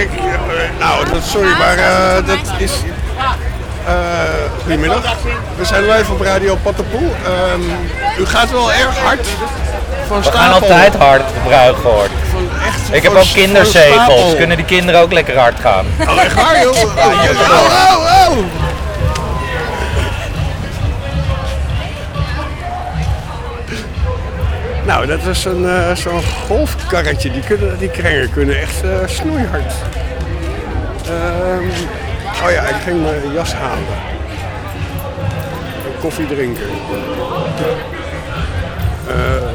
Sorry, maar dat is... Goedemiddag. We zijn live op Radio Pattenpoel. U gaat wel erg hard van We stapel. gaan altijd hard gebruikt worden. Ik heb ook kinderzegels. Kunnen die kinderen ook lekker hard gaan? Oh, echt waar, joh? Oh. Nou, dat is zo'n golfkarretje. Die krengen kunnen echt snoeihard. Ik ging mijn jas halen. En koffie drinken.